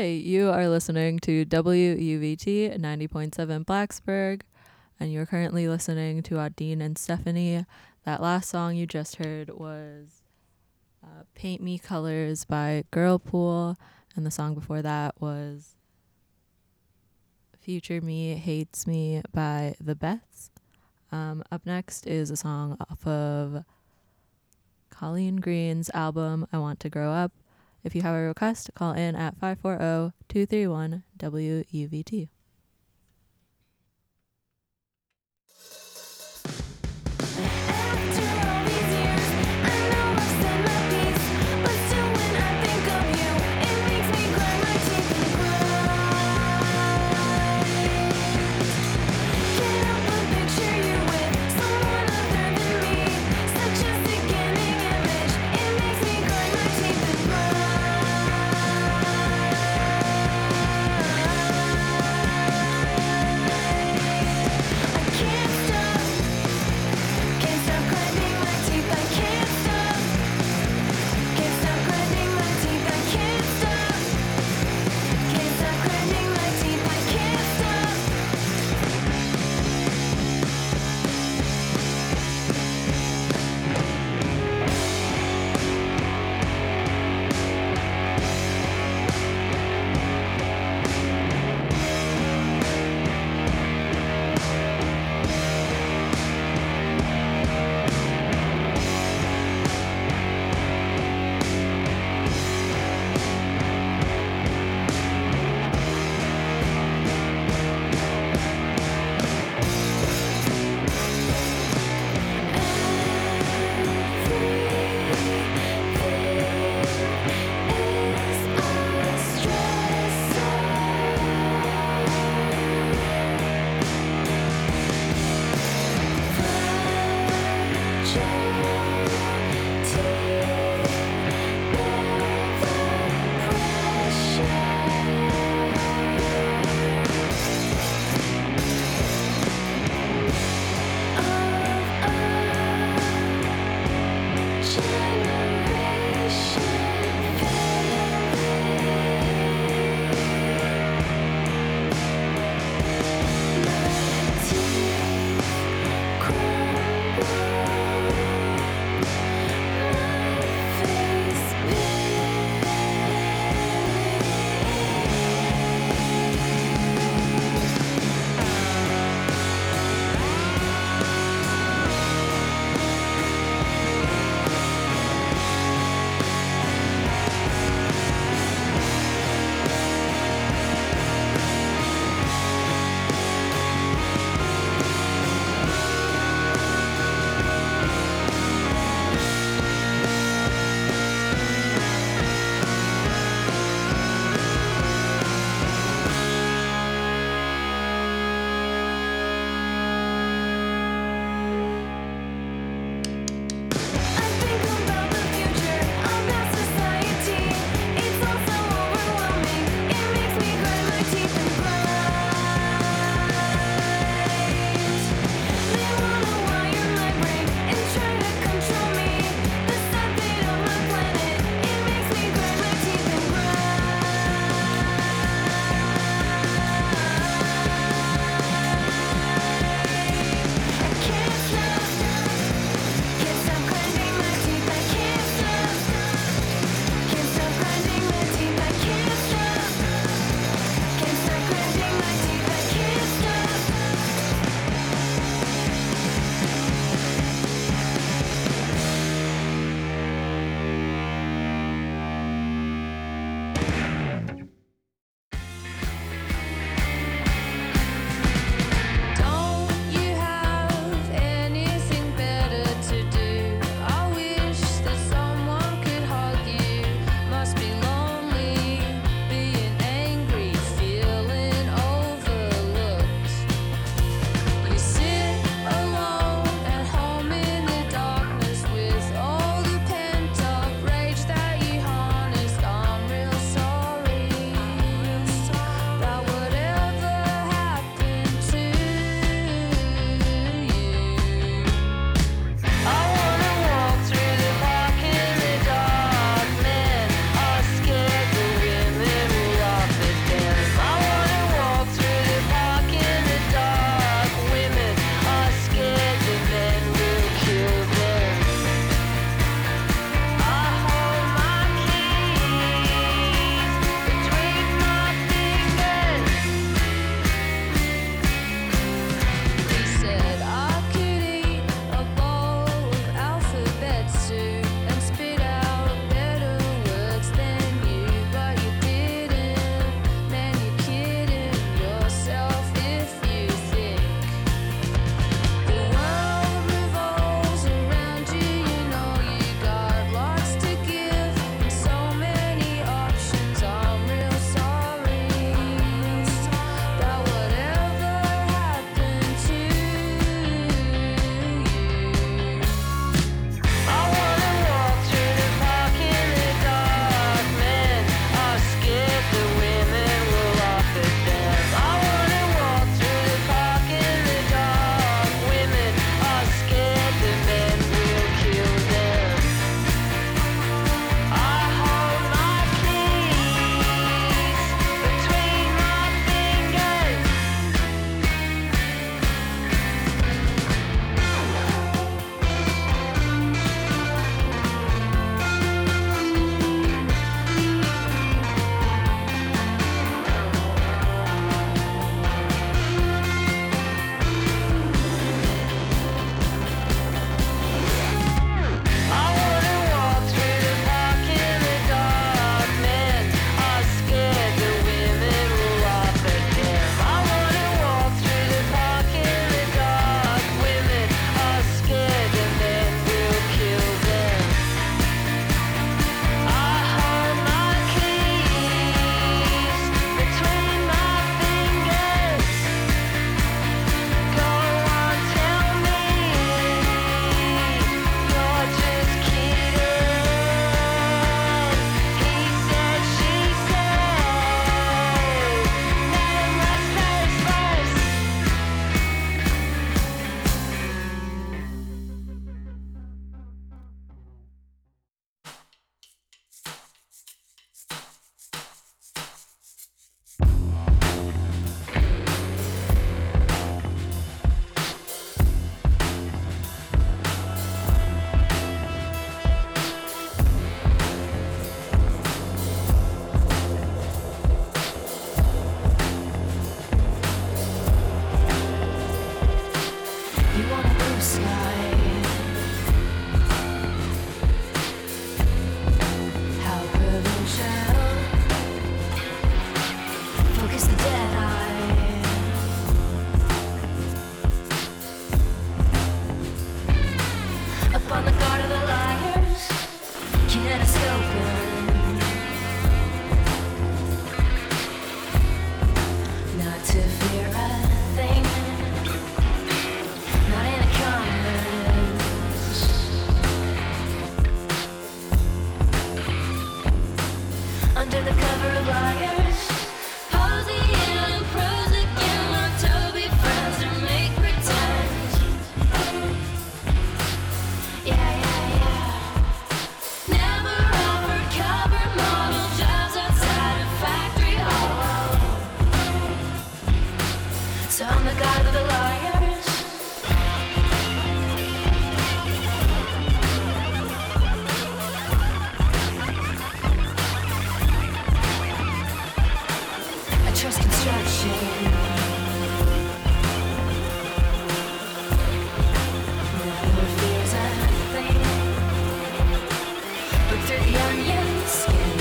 Hey, you are listening to WUVT 90.7 Blacksburg, and you're currently listening to Adine and Stephanie. That last song you just heard was Paint Me Colors by Girlpool, and the song before that was Future Me Hates Me by The Beths. Up next is a song off of Colleen Green's album I Want to Grow Up. If you have a request, call in at 540-231-WUVT. You want a blue sky. How provincial. Focus the dead eye. Up on the guard of the liars, kinetoscoping. Not to fear a thing. Not anacondas. Under the cover of liars, posing and pros again. Want to be friends or make pretend. Yeah, yeah, yeah. Never offer cover model jobs outside a factory hall. So I'm the god of the liars. I trust construction. Never fears a thing. Look through the onion skin.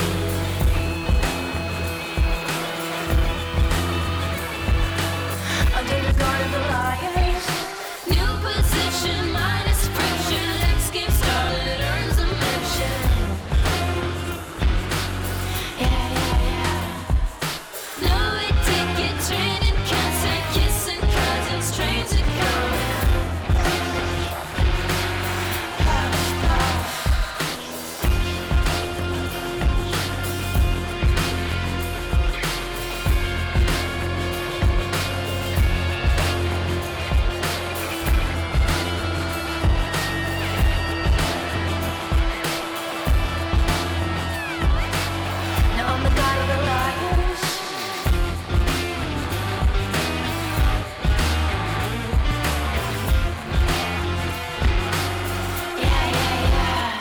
Under the guard of the liars. New position minus friction. X game started earns a mention. Yeah, yeah, yeah. No ticket, train and concert, kissing cousins, trains are coming. Puff, puff. Now I'm the god of the liars. Yeah, yeah, yeah.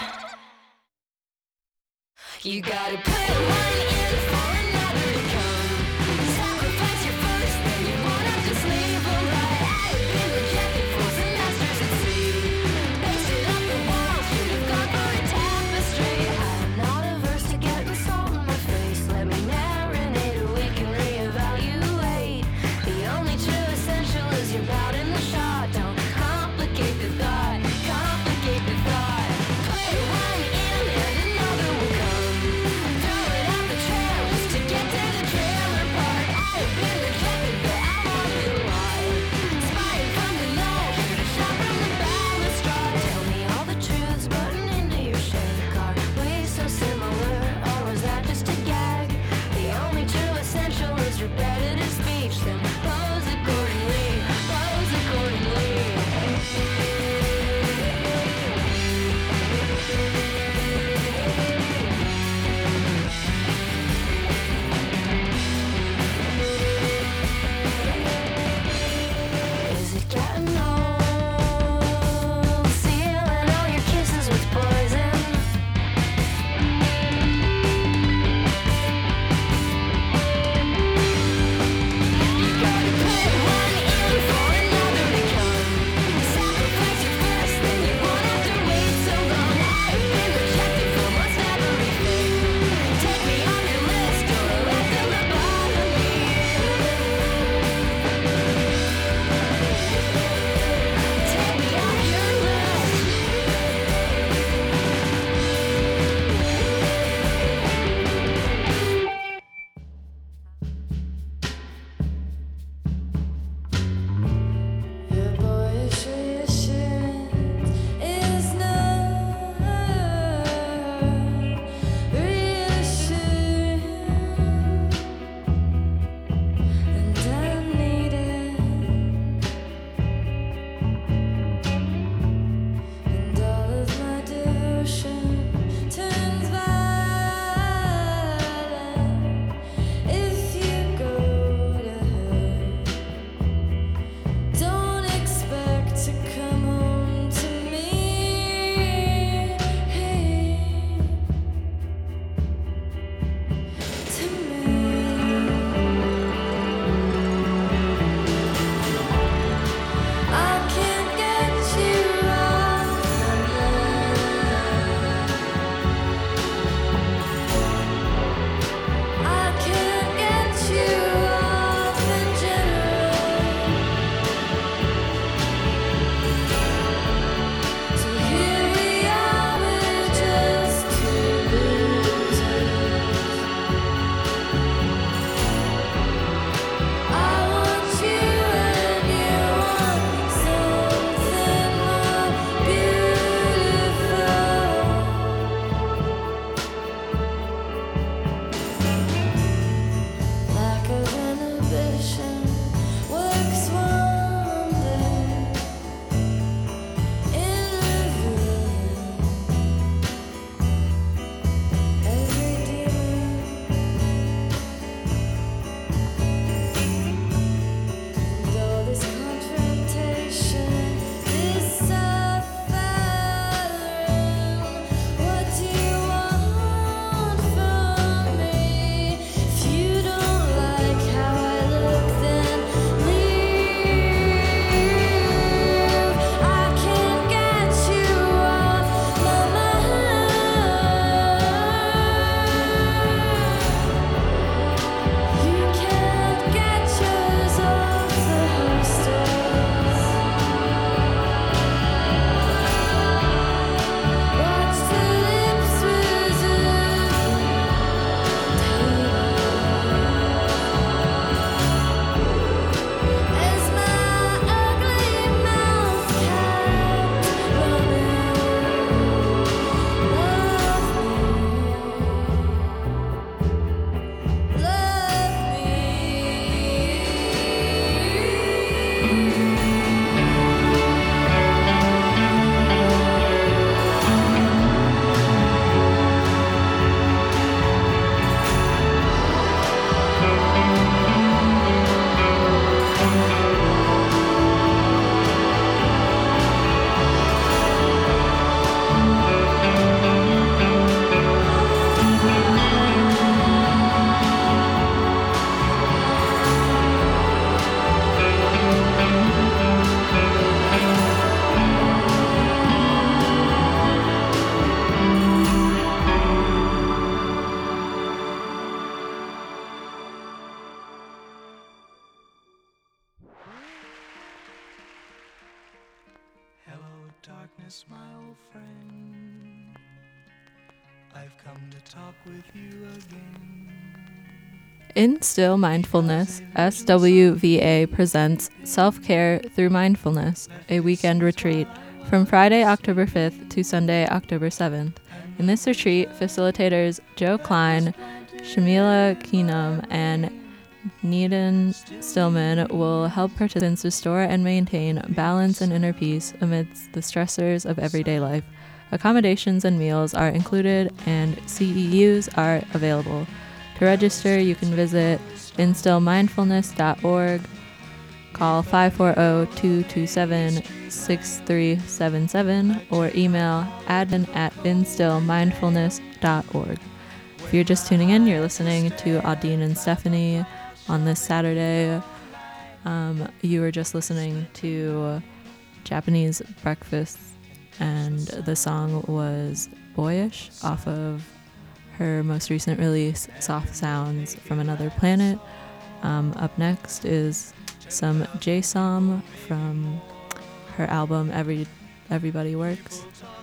You gotta put one in for another to come. Sacrifice your first, then you wanna just leave them right. I've been rejected for semesters at sea. Pasted up the walls, should have gone for a tapestry. I'm not averse to getting salt in my face. Let me marinate, we can reevaluate. The only true essential is your bout in the shot. Don't complicate the thought, complicate the thought. Put one in and another will come. Throw it out the darkness, my old friend. I've come to talk with you again. In Still Mindfulness, SWVA presents Self-Care Through Mindfulness, a weekend retreat from Friday, October 5th to Sunday, October 7th. In this retreat, facilitators Joe Klein, Shamila Keenum, and Needham Stillman will help participants restore and maintain balance and inner peace amidst the stressors of everyday life. Accommodations and meals are included, and CEUs are available. To register, you can visit instillmindfulness.org, call 540-227-6377, or email admin@instillmindfulness.org. If you're just tuning in, you're listening to Adine and Stephanie on this Saturday. You were just listening to Japanese Breakfast, and the song was Boyish off of her most recent release, Soft Sounds from Another Planet. Up next is some J-Som from her album Everybody Works,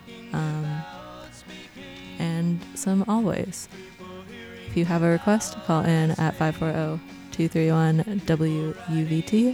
and some Always. If you have a request, call in at 540-231-WUVT.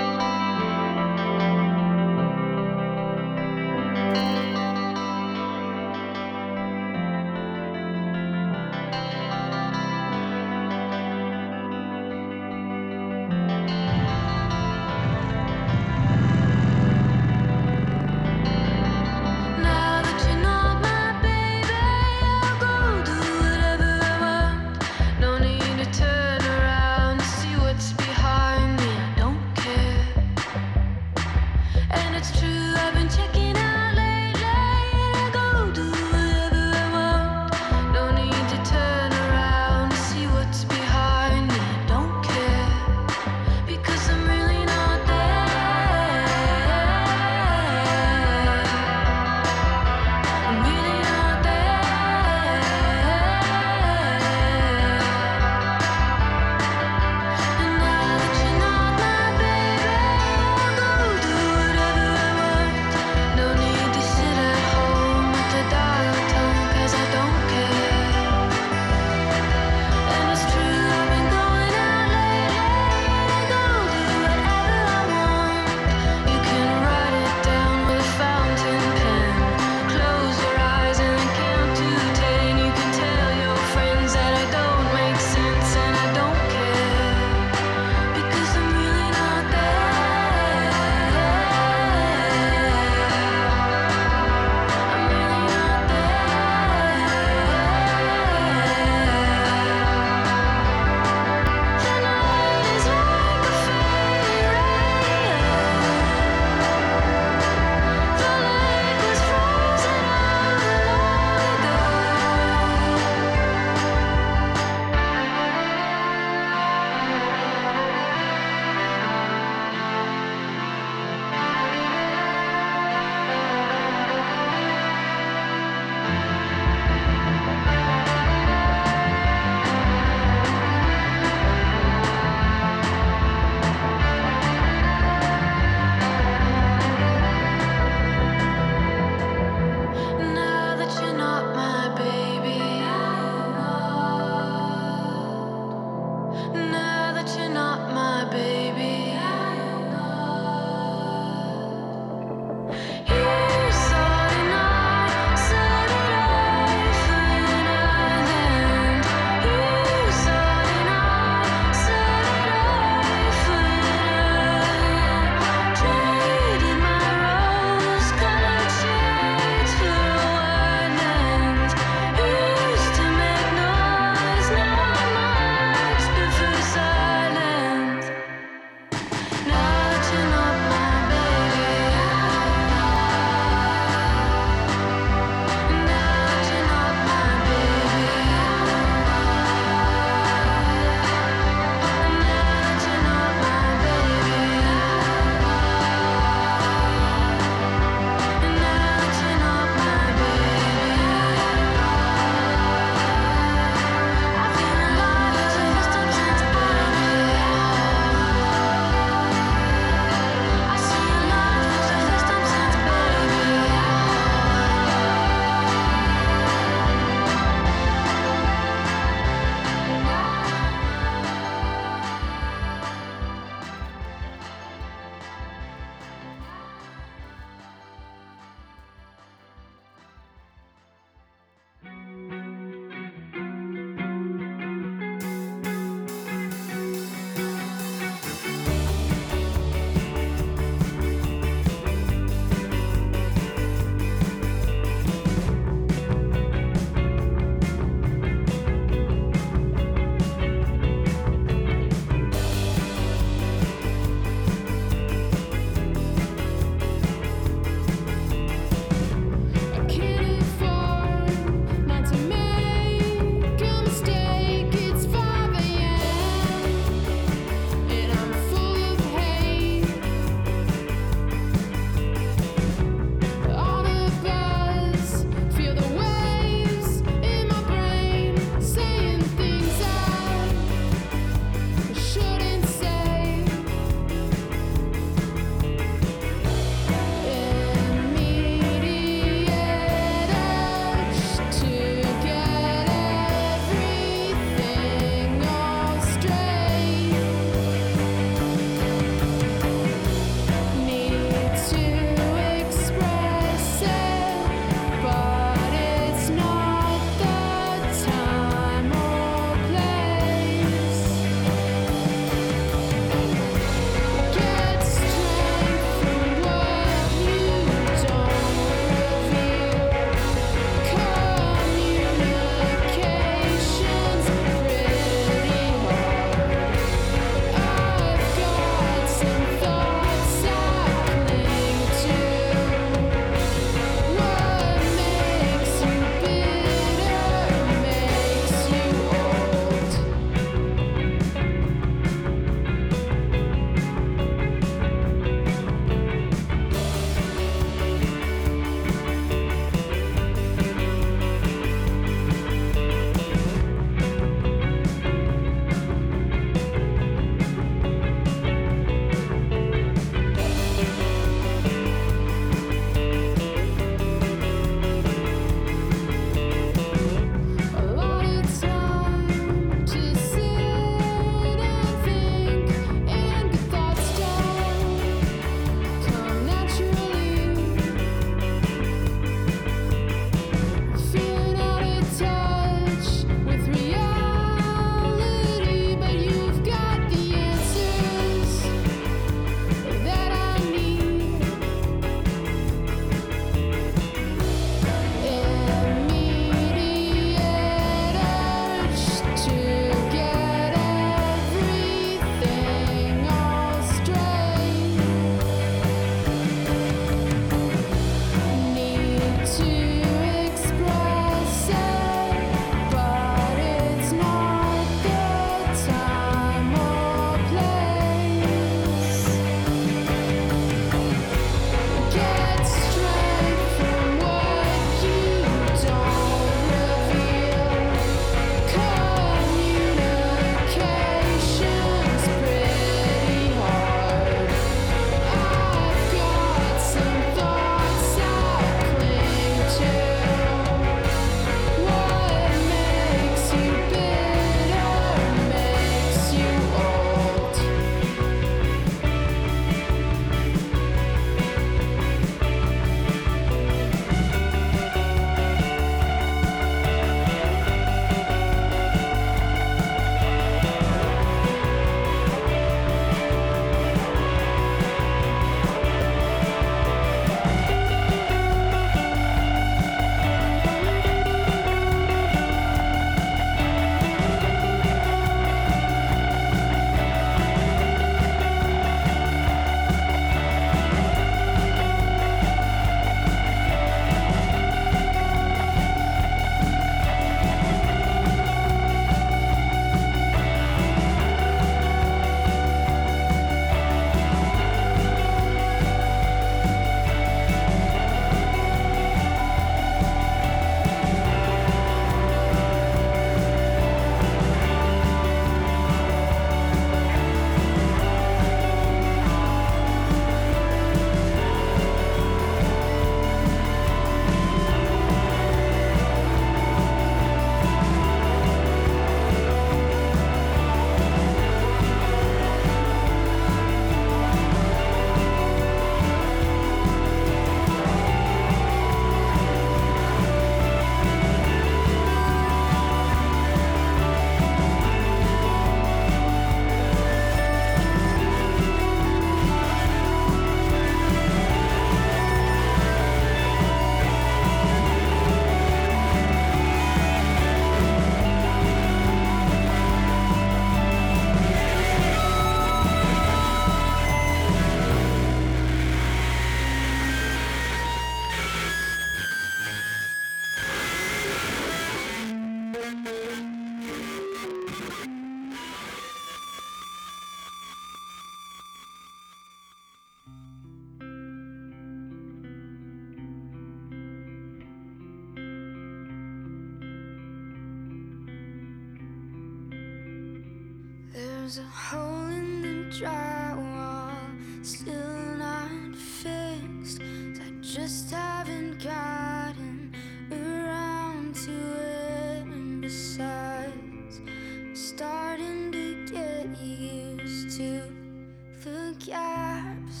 There's a hole in the drywall, still not fixed. I just haven't gotten around to it. And besides, I'm starting to get used to the gaps.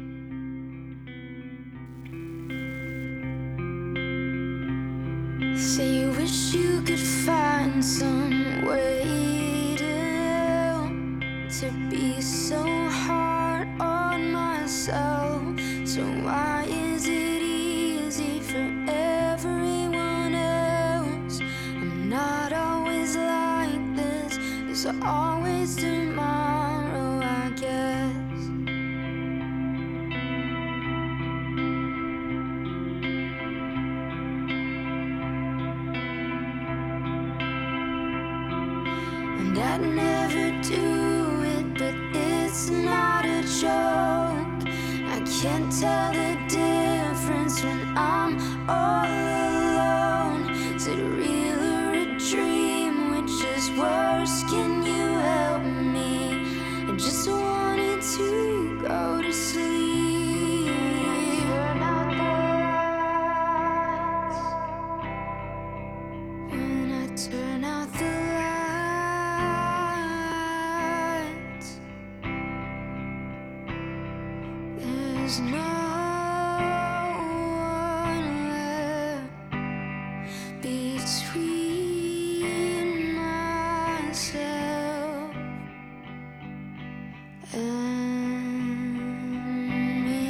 Say you wish you could find some way to be so hard on myself. So why is it easy for everyone else? I'm not always like this. There's always tomorrow, I guess. And I'd never do it, but it's not a joke. I can't tell the difference when I'm all alone. Is it real or a dream? Which is worse? Can you help me? I just wanted to go to sleep. Turn out the lights. When I turn out the lights, there's no one left between myself and me.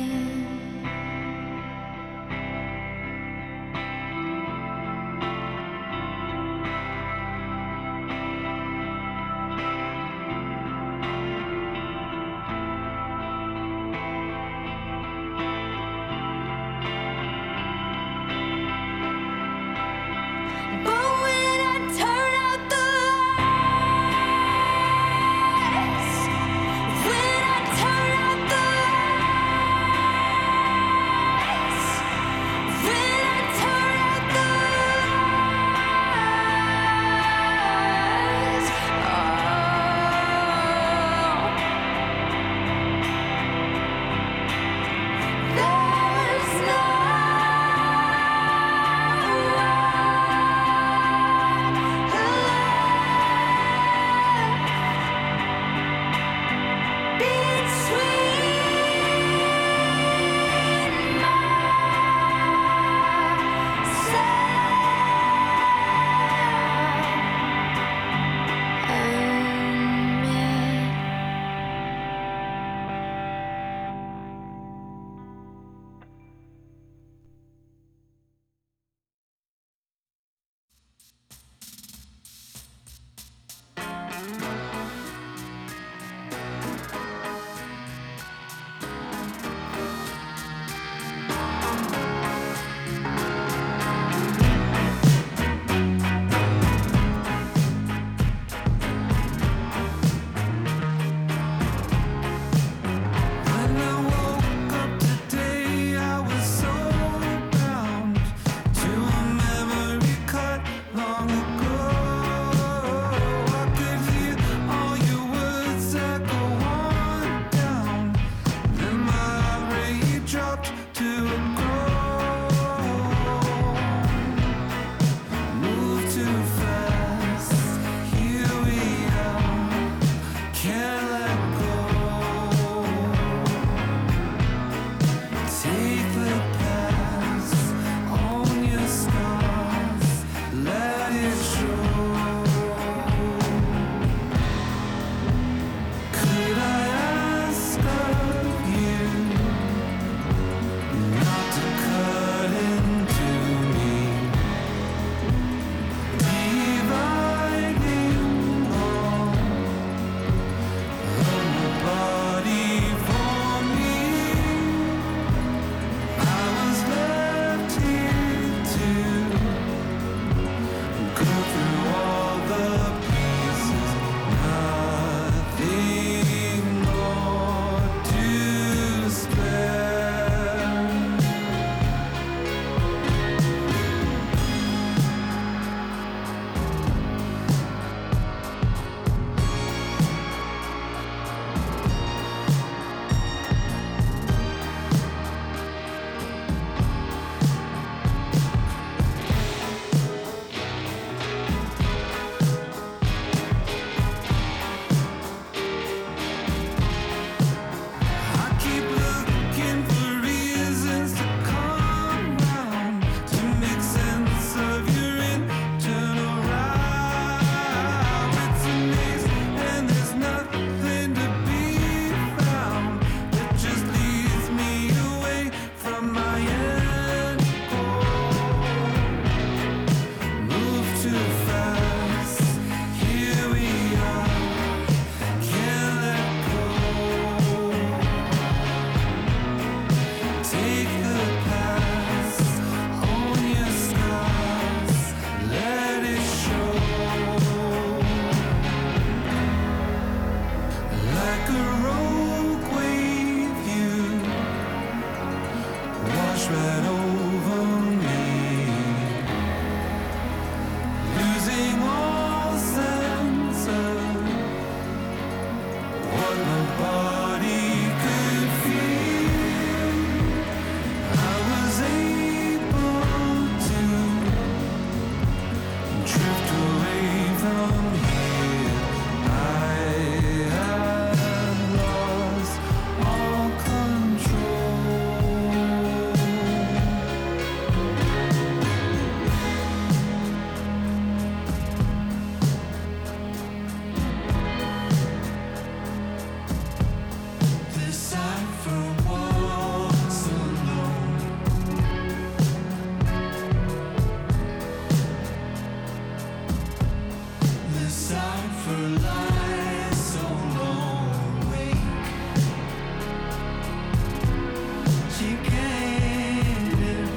Decide for lies so long awake. She came in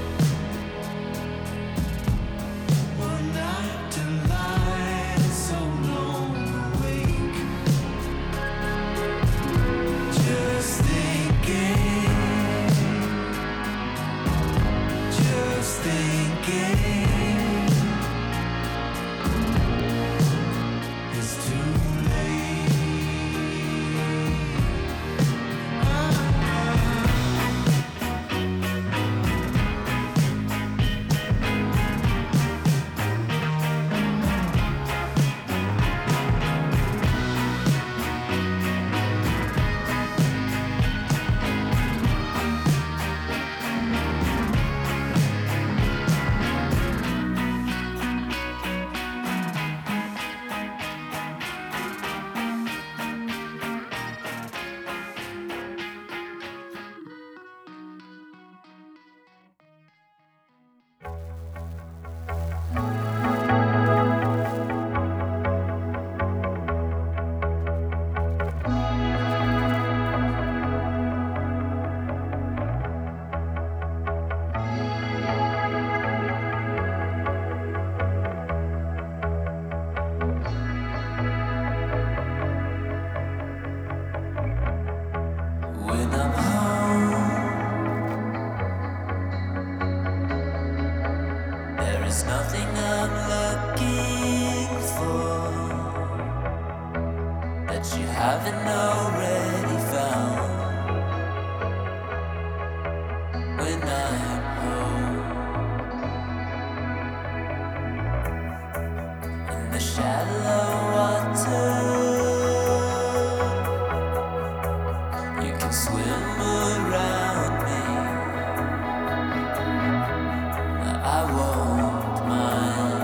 one night to lie so long awake. Just thinking. It's too late. When I'm home, there is nothing I'm looking for that you haven't already found. When I'm home, in the shallow water, you can swim around me. I won't mind.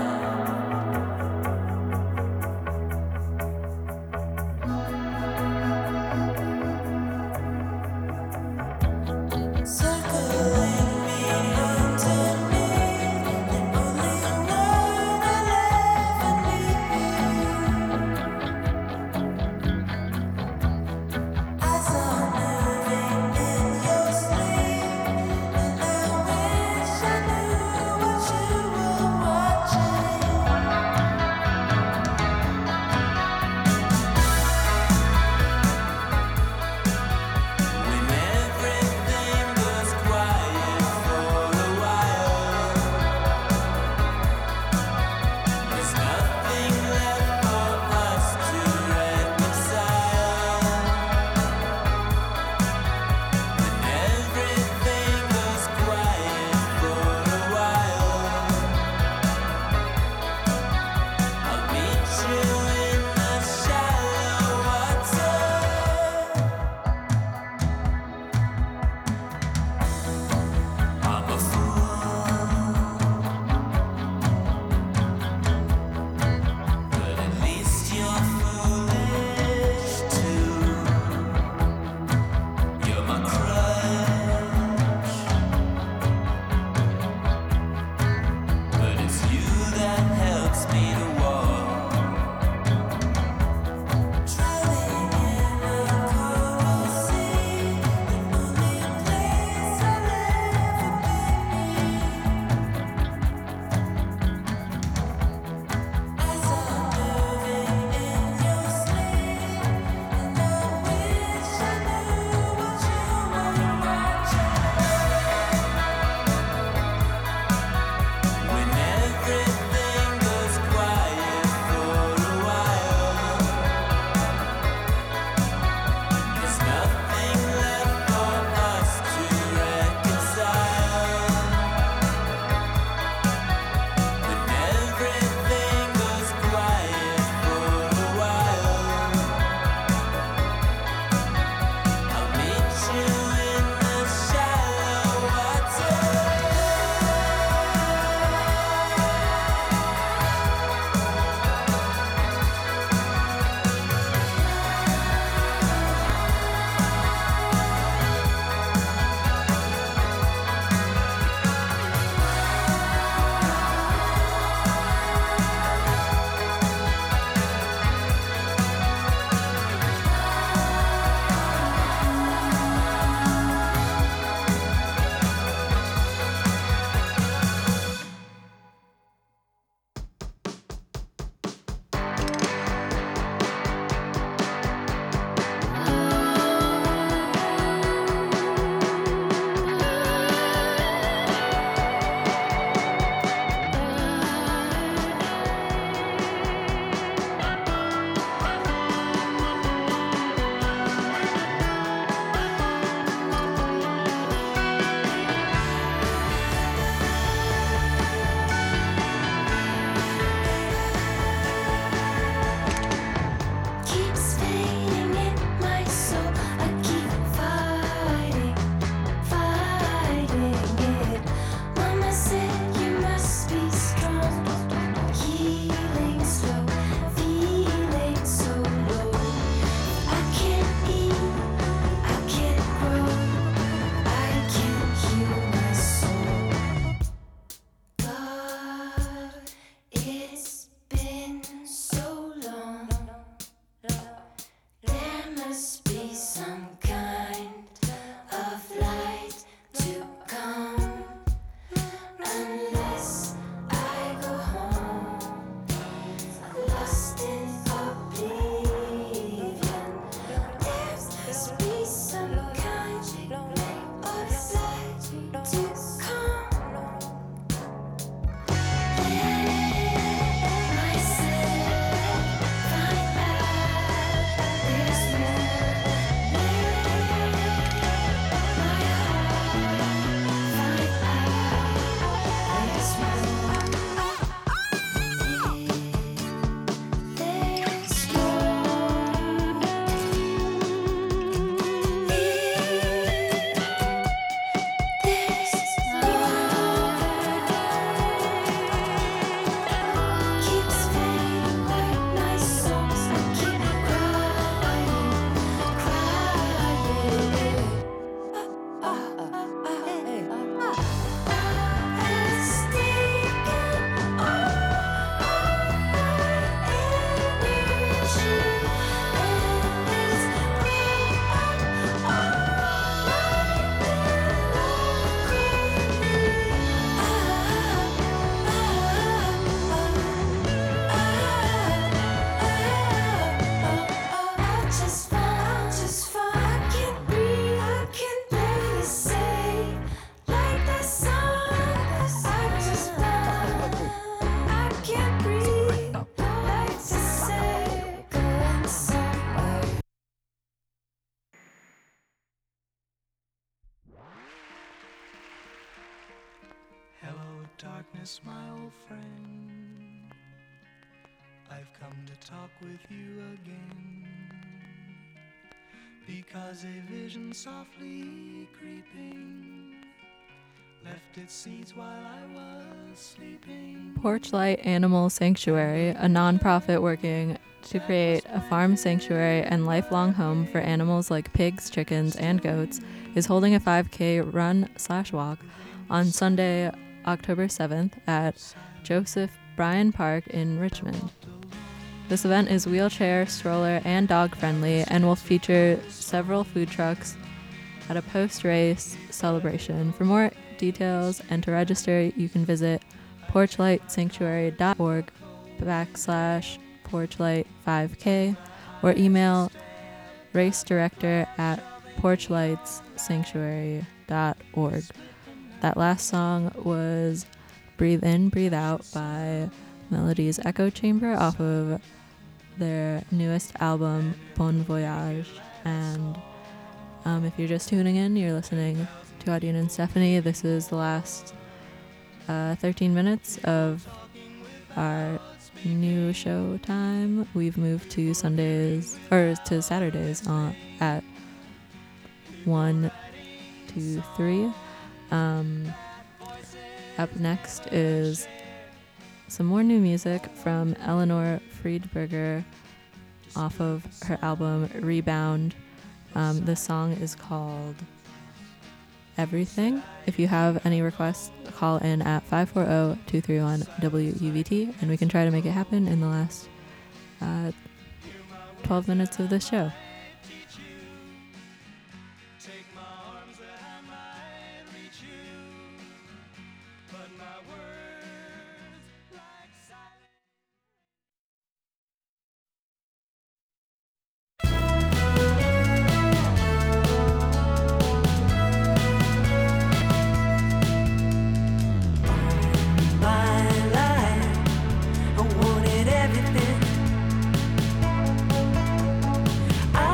darkness, my old friend. I've come to talk with you again, because a vision softly creeping left its seeds while I was sleeping. Porchlight Animal Sanctuary, a nonprofit working to create a farm sanctuary and lifelong home for animals like pigs, chickens, and goats, is holding a 5K run/walk on Sunday, October 7th at Joseph Bryan Park in Richmond. This event is wheelchair, stroller, and dog friendly and will feature several food trucks at a post-race celebration. For more details and to register, you can visit porchlightsanctuary.org/porchlight5k or email racedirector@porchlightsanctuary.org. That last song was Breathe In, Breathe Out by Melody's Echo Chamber off of their newest album, Bon Voyage. And if you're just tuning in, you're listening to Adine and Stephanie. This is the last 13 minutes of our new show time. We've moved to Saturdays at 1, 2, 3. Up next is some more new music from Eleanor Friedberger off of her album Rebound. The song is called Everything. If you have any requests, call in at 540-231-WUVT and we can try to make it happen in the last 12 minutes of the show. Take my arms that I might reach you, but my words like silence. My life, I wanted everything. I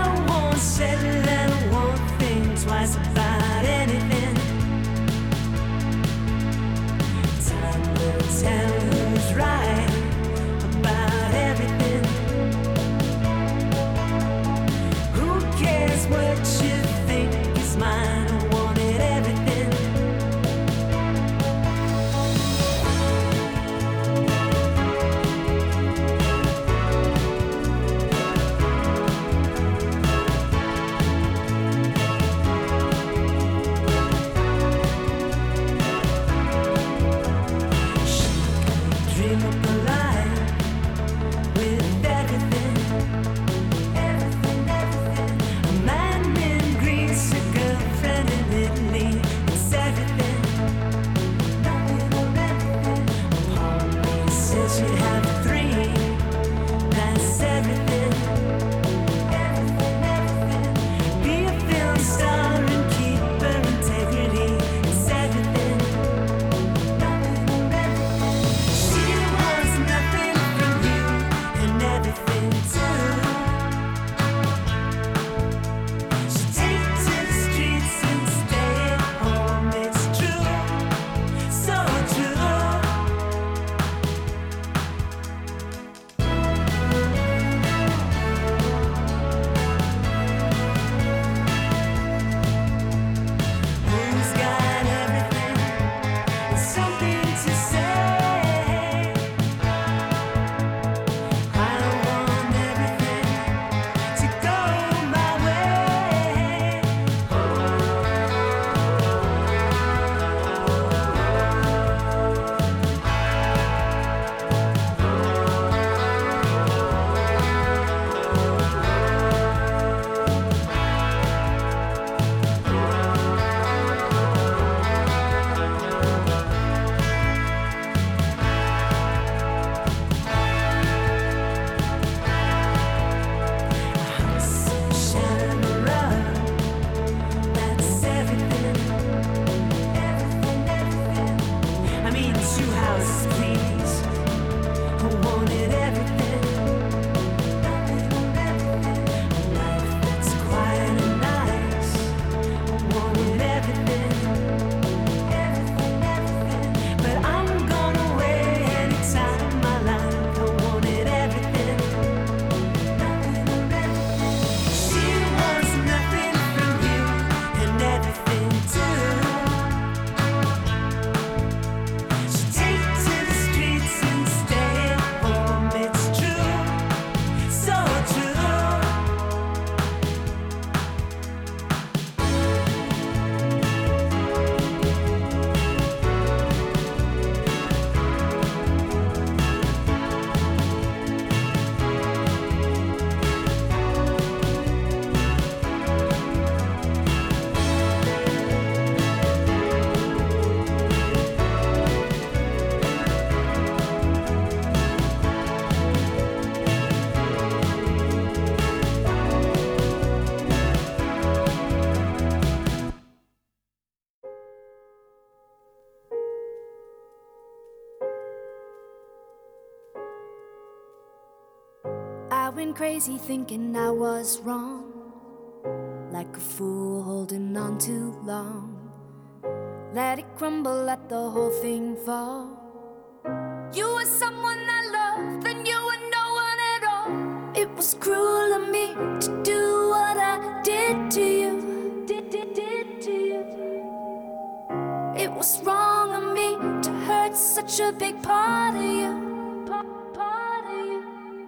going crazy thinking I was wrong, like a fool holding on too long. Let it crumble, let the whole thing fall. You were someone I loved, then you were no one at all. It was cruel of me to do what I did to you. Did to you. It was wrong of me to hurt such a big part of you. Part of you.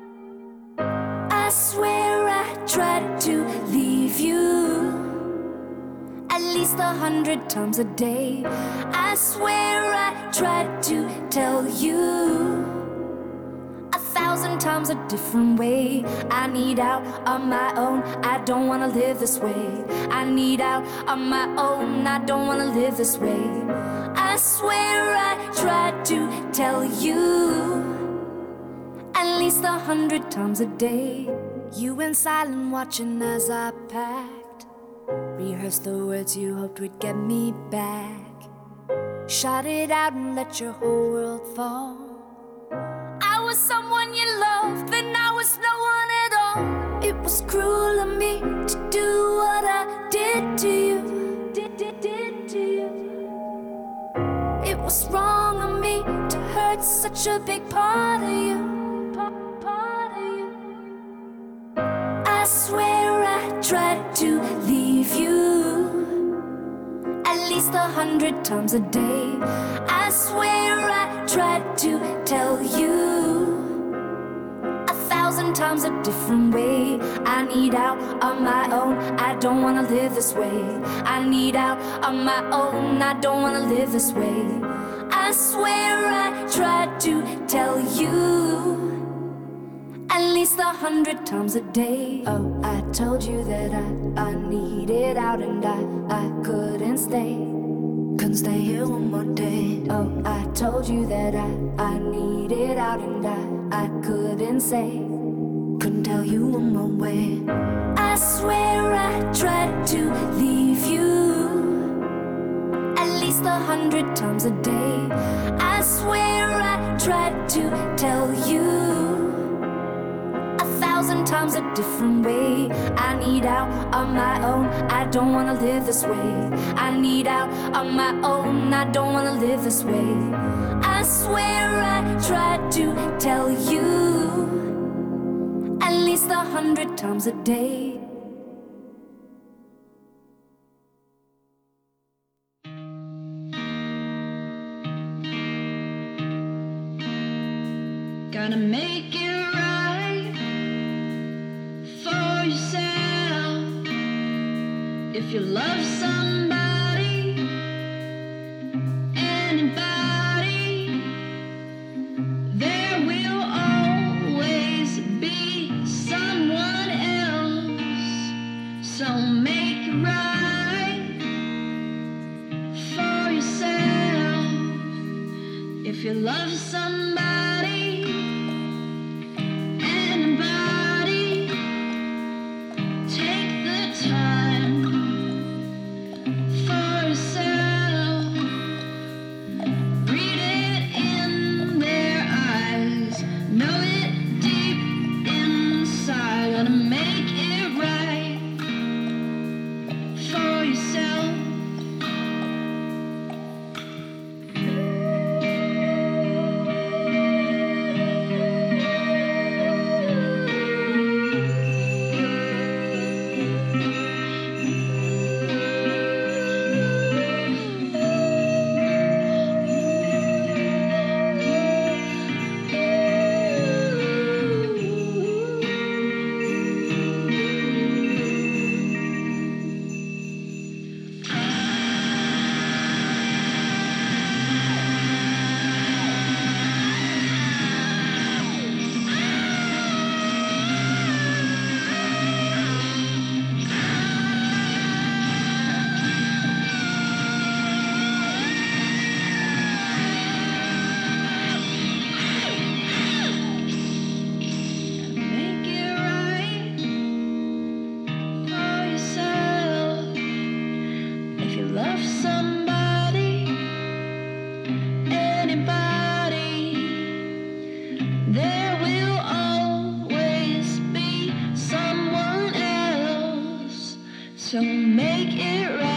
I swear I tried to leave you at least 100 times a day. I swear I tried to tell you 1,000 times a different way. I need out on my own, I don't wanna live this way. I need out on my own, I don't wanna live this way. I swear I tried to tell you at least 100 times a day. You went silent watching as I packed, rehearsed the words you hoped would get me back. Shot it out and let your whole world fall. I was someone you loved, then I was no one at all. It was cruel of me to do what I did to you. Did to you. It was wrong of me to hurt such a big part of you. Part of you. I swear I tried to leave you at least 100 times a day. I swear I tried to tell you 1,000 times a different way. I need out on my own, I don't wanna live this way. I need out on my own, I don't wanna live this way. I swear I tried to tell you at least 100 times a day. Oh, I told you that I needed out and I couldn't stay. Couldn't stay here one more day. Oh, I told you that I needed out and I couldn't say. Couldn't tell you one more way. I swear I tried to leave you at least 100 times a day. I swear I tried to tell you 1,000 times a different way. I need out on my own, I don't wanna live this way. I need out on my own, I don't wanna live this way. I swear I tried to tell you at least 100 times a day. Gotta make it right for yourself. If you love somebody, anybody, there will always be someone else. So make it right for yourself. If you love somebody, anybody, take the time for yourself. Read it in their eyes, know it deep inside. Gonna make it right for yourself. So make it right.